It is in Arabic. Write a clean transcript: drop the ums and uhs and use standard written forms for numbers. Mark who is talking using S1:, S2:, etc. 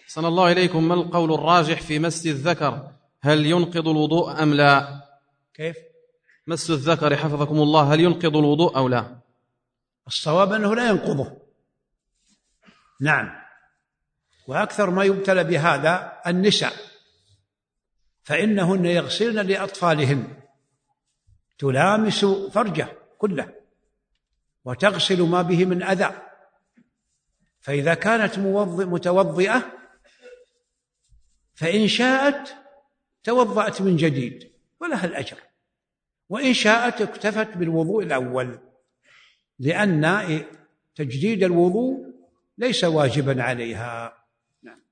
S1: صلى الله إليكم، ما القول الراجح في مس الذكر؟ هل ينقض الوضوء أم لا؟
S2: كيف؟
S1: مس الذكر حفظكم الله هل ينقض الوضوء أو لا؟
S2: الصواب أنه لا ينقضه، نعم. وأكثر ما يبتلى بهذا النساء، فإنهن يغسلن لأطفالهن، تلامس فرجه كله وتغسل ما به من أذى، فإذا كانت متوضئة فإن شاءت توضأت من جديد ولها الأجر، وإن شاءت اكتفت بالوضوء الأول، لأن تجديد الوضوء ليس واجبا عليها.